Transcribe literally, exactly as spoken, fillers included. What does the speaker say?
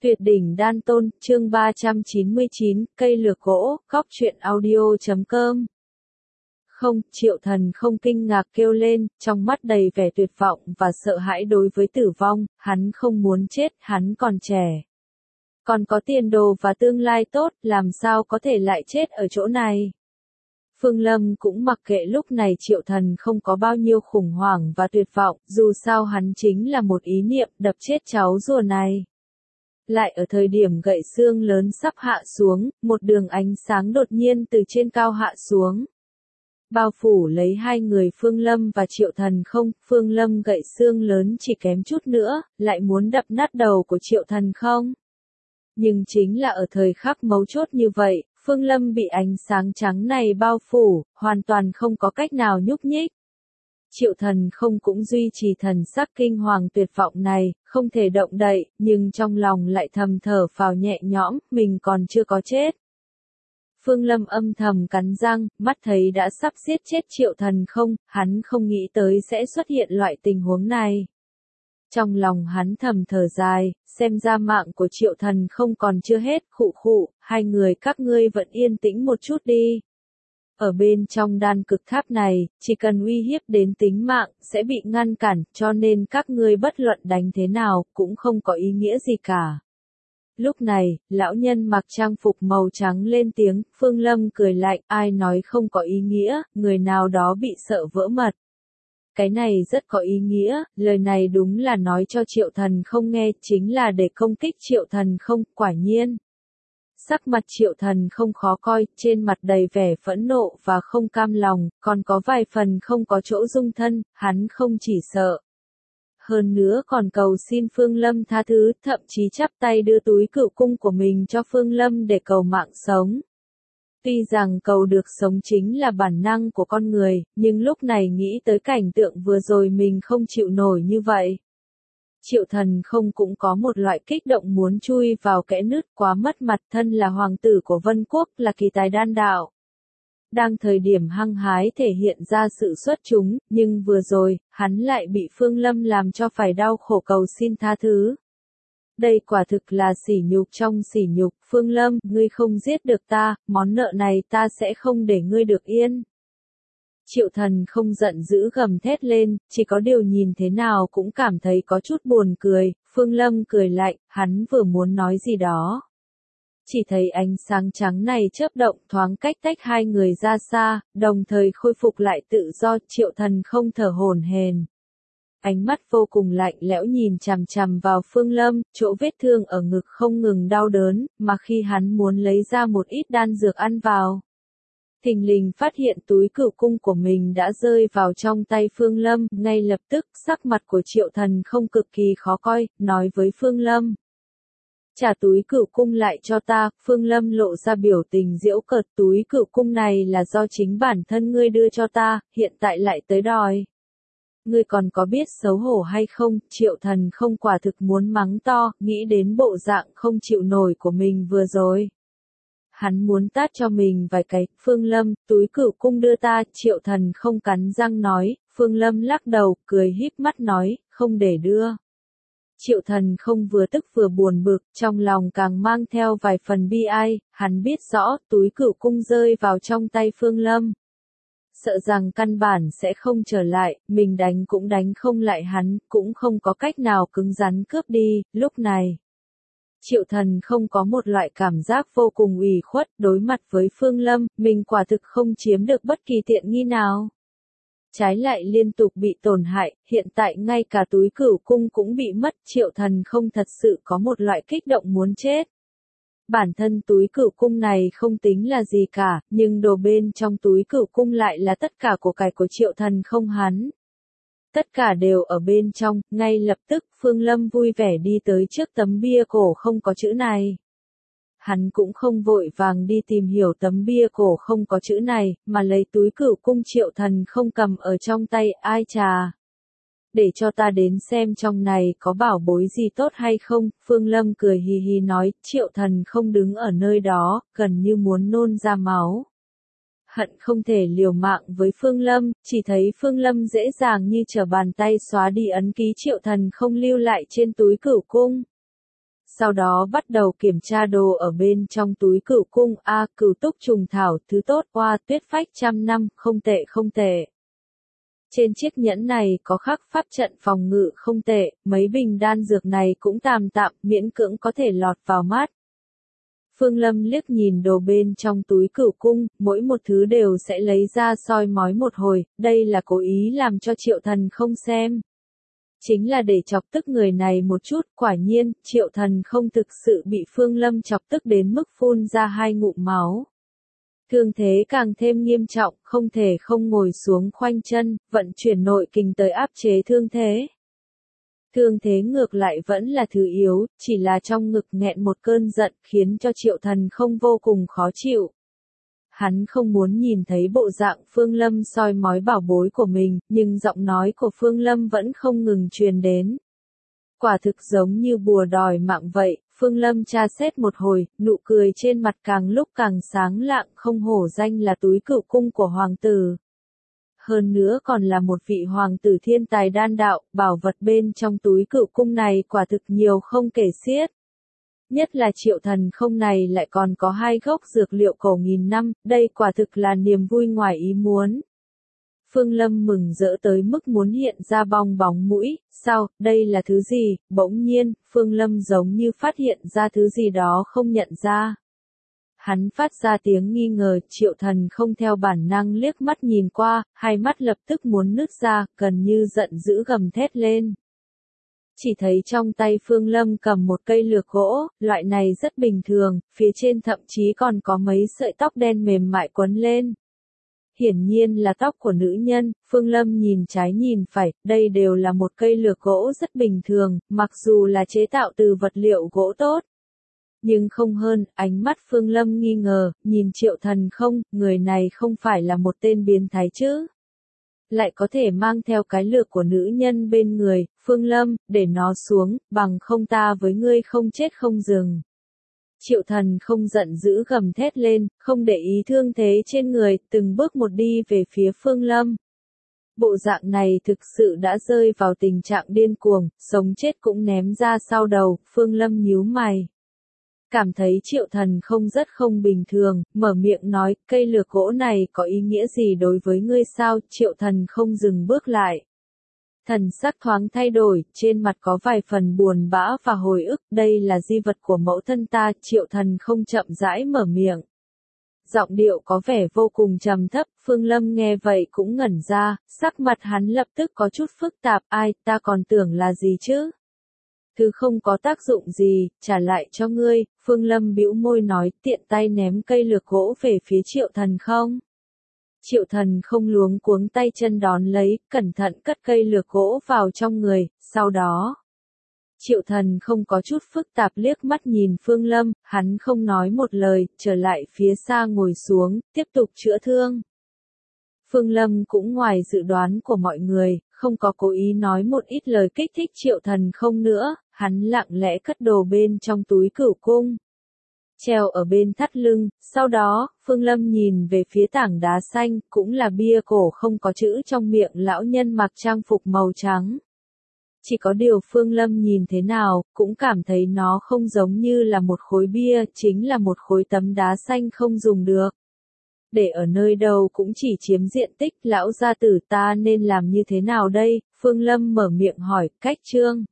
Tuyệt đỉnh đan tôn, chương ba trăm chín mươi chín, cây lược gỗ, góc truyện audio chấm com. Không, Triệu Thần không kinh ngạc kêu lên, trong mắt đầy vẻ tuyệt vọng và sợ hãi đối với tử vong, hắn không muốn chết, hắn còn trẻ. Còn có tiền đồ và tương lai tốt, làm sao có thể lại chết ở chỗ này. Phương Lâm cũng mặc kệ lúc này Triệu Thần không có bao nhiêu khủng hoảng và tuyệt vọng, dù sao hắn chính là một ý niệm đập chết cháu rùa này. Lại ở thời điểm gậy xương lớn sắp hạ xuống, một đường ánh sáng đột nhiên từ trên cao hạ xuống. Bao phủ lấy hai người Phương Lâm và Triệu Thần không, Phương Lâm gậy xương lớn chỉ kém chút nữa, lại muốn đập nát đầu của Triệu Thần không. Nhưng chính là ở thời khắc mấu chốt như vậy, Phương Lâm bị ánh sáng trắng này bao phủ, hoàn toàn không có cách nào nhúc nhích. Triệu Thần không cũng duy trì thần sắc kinh hoàng tuyệt vọng này, không thể động đậy, nhưng trong lòng lại thầm thở phào nhẹ nhõm, mình còn chưa có chết. Phương Lâm âm thầm cắn răng, mắt thấy đã sắp giết chết Triệu Thần không, hắn không nghĩ tới sẽ xuất hiện loại tình huống này. Trong lòng hắn thầm thở dài, xem ra mạng của Triệu Thần không còn chưa hết, khụ khụ, hai người các ngươi vẫn yên tĩnh một chút đi. Ở bên trong đan cực tháp này, chỉ cần uy hiếp đến tính mạng, sẽ bị ngăn cản, cho nên các ngươi bất luận đánh thế nào, cũng không có ý nghĩa gì cả. Lúc này, lão nhân mặc trang phục màu trắng lên tiếng, Phương Lâm cười lạnh, ai nói không có ý nghĩa, người nào đó bị sợ vỡ mật. Cái này rất có ý nghĩa, lời này đúng là nói cho Triệu Thần không nghe, chính là để công kích Triệu Thần không, quả nhiên. Sắc mặt Triệu Thần không khó coi, trên mặt đầy vẻ phẫn nộ và không cam lòng, còn có vài phần không có chỗ dung thân, hắn không chỉ sợ. Hơn nữa còn cầu xin Phương Lâm tha thứ, thậm chí chắp tay đưa túi cựu cung của mình cho Phương Lâm để cầu mạng sống. Tuy rằng cầu được sống chính là bản năng của con người, nhưng lúc này nghĩ tới cảnh tượng vừa rồi mình không chịu nổi như vậy. Triệu Thần không cũng có một loại kích động muốn chui vào kẽ nứt quá mất mặt, thân là hoàng tử của Vân Quốc, là kỳ tài đan đạo. Đang thời điểm hăng hái thể hiện ra sự xuất chúng, nhưng vừa rồi, hắn lại bị Phương Lâm làm cho phải đau khổ cầu xin tha thứ. Đây quả thực là sỉ nhục trong sỉ nhục, Phương Lâm, ngươi không giết được ta, món nợ này ta sẽ không để ngươi được yên. Triệu Thần không giận dữ gầm thét lên, chỉ có điều nhìn thế nào cũng cảm thấy có chút buồn cười, Phương Lâm cười lạnh, hắn vừa muốn nói gì đó. Chỉ thấy ánh sáng trắng này chớp động thoáng cách tách hai người ra xa, đồng thời khôi phục lại tự do, Triệu Thần không thở hổn hển. Ánh mắt vô cùng lạnh lẽo nhìn chằm chằm vào Phương Lâm, chỗ vết thương ở ngực không ngừng đau đớn, mà khi hắn muốn lấy ra một ít đan dược ăn vào. Thình lình phát hiện túi cửu cung của mình đã rơi vào trong tay Phương Lâm, ngay lập tức sắc mặt của Triệu Thần không cực kỳ khó coi, nói với Phương Lâm. Trả túi cửu cung lại cho ta, Phương Lâm lộ ra biểu tình giễu cợt, túi cửu cung này là do chính bản thân ngươi đưa cho ta, hiện tại lại tới đòi. Ngươi còn có biết xấu hổ hay không, Triệu Thần không quả thực muốn mắng to, nghĩ đến bộ dạng không chịu nổi của mình vừa rồi. Hắn muốn tát cho mình vài cái, Phương Lâm, túi cửu cung đưa ta, Triệu Thần không cắn răng nói, Phương Lâm lắc đầu, cười híp mắt nói, không để đưa. Triệu Thần không vừa tức vừa buồn bực, trong lòng càng mang theo vài phần bi ai, hắn biết rõ, túi cửu cung rơi vào trong tay Phương Lâm. Sợ rằng căn bản sẽ không trở lại, mình đánh cũng đánh không lại hắn, cũng không có cách nào cứng rắn cướp đi, lúc này. Triệu Thần không có một loại cảm giác vô cùng ủy khuất, đối mặt với Phương Lâm, mình quả thực không chiếm được bất kỳ tiện nghi nào. Trái lại liên tục bị tổn hại, hiện tại ngay cả túi cửu cung cũng bị mất, Triệu Thần không thật sự có một loại kích động muốn chết. Bản thân túi cửu cung này không tính là gì cả, nhưng đồ bên trong túi cửu cung lại là tất cả của cải của Triệu Thần không hắn. Tất cả đều ở bên trong, ngay lập tức Phương Lâm vui vẻ đi tới trước tấm bia cổ không có chữ này. Hắn cũng không vội vàng đi tìm hiểu tấm bia cổ không có chữ này, mà lấy túi cửu cung Triệu Thần không cầm ở trong tay, ai chà. Để cho ta đến xem trong này có bảo bối gì tốt hay không, Phương Lâm cười hì hì nói, Triệu Thần không đứng ở nơi đó, gần như muốn nôn ra máu. Hận không thể liều mạng với Phương Lâm, chỉ thấy Phương Lâm dễ dàng như trở bàn tay xóa đi ấn ký Triệu Thần không lưu lại trên túi cửu cung. sau đó bắt đầu kiểm tra đồ ở bên trong túi cửu cung. A, cửu túc trùng thảo, thứ tốt, oa, tuyết phách trăm năm, không tệ không tệ. Trên chiếc nhẫn này có khắc pháp trận phòng ngự không tệ, mấy bình đan dược này cũng tạm tạm, miễn cưỡng có thể lọt vào mắt. Phương Lâm liếc nhìn đồ bên trong túi cửu cung, mỗi một thứ đều sẽ lấy ra soi mói một hồi, đây là cố ý làm cho Triệu Thần không xem. Chính là để chọc tức người này một chút, quả nhiên, Triệu Thần không thực sự bị Phương Lâm chọc tức đến mức phun ra hai ngụm máu. Thương thế càng thêm nghiêm trọng, không thể không ngồi xuống khoanh chân, vận chuyển nội kình tới áp chế thương thế. Thương thế ngược lại vẫn là thứ yếu, chỉ là trong ngực nghẹn một cơn giận khiến cho Triệu Thần không vô cùng khó chịu. Hắn không muốn nhìn thấy bộ dạng Phương Lâm soi mói bảo bối của mình, nhưng giọng nói của Phương Lâm vẫn không ngừng truyền đến. Quả thực giống như bùa đòi mạng vậy, Phương Lâm tra xét một hồi, nụ cười trên mặt càng lúc càng sáng lạng, không hổ danh là túi cửu cung của hoàng tử. Hơn nữa còn là một vị hoàng tử thiên tài đan đạo, bảo vật bên trong túi cửu cung này quả thực nhiều không kể xiết. Nhất là Triệu Thần không này lại còn có hai gốc dược liệu cổ nghìn năm, đây quả thực là niềm vui ngoài ý muốn. Phương Lâm mừng rỡ tới mức muốn hiện ra bong bóng mũi, sao, đây là thứ gì, bỗng nhiên, Phương Lâm giống như phát hiện ra thứ gì đó không nhận ra. Hắn phát ra tiếng nghi ngờ, Triệu Thần không theo bản năng liếc mắt nhìn qua, hai mắt lập tức muốn nứt ra, gần như giận dữ gầm thét lên. Chỉ thấy trong tay Phương Lâm cầm một cây lược gỗ, loại này rất bình thường, phía trên thậm chí còn có mấy sợi tóc đen mềm mại quấn lên. Hiển nhiên là tóc của nữ nhân, Phương Lâm nhìn trái nhìn phải, đây đều là một cây lược gỗ rất bình thường, mặc dù là chế tạo từ vật liệu gỗ tốt. Nhưng không hơn, ánh mắt Phương Lâm nghi ngờ, nhìn Triệu Thần không, người này không phải là một tên biến thái chứ. Lại có thể mang theo cái lược của nữ nhân bên người, Phương Lâm, để nó xuống, bằng không ta với ngươi không chết không dừng. Triệu Thần không giận dữ gầm thét lên, không để ý thương thế trên người, từng bước một đi về phía Phương Lâm. Bộ dạng này thực sự đã rơi vào tình trạng điên cuồng, sống chết cũng ném ra sau đầu, Phương Lâm nhíu mày. Cảm thấy Triệu Thần không rất không bình thường, mở miệng nói, cây lược gỗ này có ý nghĩa gì đối với ngươi sao, Triệu Thần không dừng bước lại. Thần sắc thoáng thay đổi, trên mặt có vài phần buồn bã và hồi ức, đây là di vật của mẫu thân ta, Triệu Thần không chậm rãi mở miệng. Giọng điệu có vẻ vô cùng trầm thấp, Phương Lâm nghe vậy cũng ngẩn ra, sắc mặt hắn lập tức có chút phức tạp, ai, ta còn tưởng là gì chứ? Thứ không có tác dụng gì, trả lại cho ngươi, Phương Lâm bĩu môi nói, tiện tay ném cây lược gỗ về phía Triệu Thần không. Triệu Thần không luống cuống tay chân đón lấy, cẩn thận cất cây lược gỗ vào trong người, sau đó. Triệu Thần không có chút phức tạp liếc mắt nhìn Phương Lâm, hắn không nói một lời, trở lại phía xa ngồi xuống, tiếp tục chữa thương. Phương Lâm cũng ngoài dự đoán của mọi người, không có cố ý nói một ít lời kích thích Triệu Thần không nữa, hắn lặng lẽ cất đồ bên trong túi cửu cung. Treo ở bên thắt lưng, sau đó, Phương Lâm nhìn về phía tảng đá xanh, cũng là bia cổ không có chữ trong miệng lão nhân mặc trang phục màu trắng. Chỉ có điều Phương Lâm nhìn thế nào, cũng cảm thấy nó không giống như là một khối bia, chính là một khối tấm đá xanh không dùng được. Để ở nơi đâu cũng chỉ chiếm diện tích, lão gia tử ta nên làm như thế nào đây, Phương Lâm mở miệng hỏi, cách chương.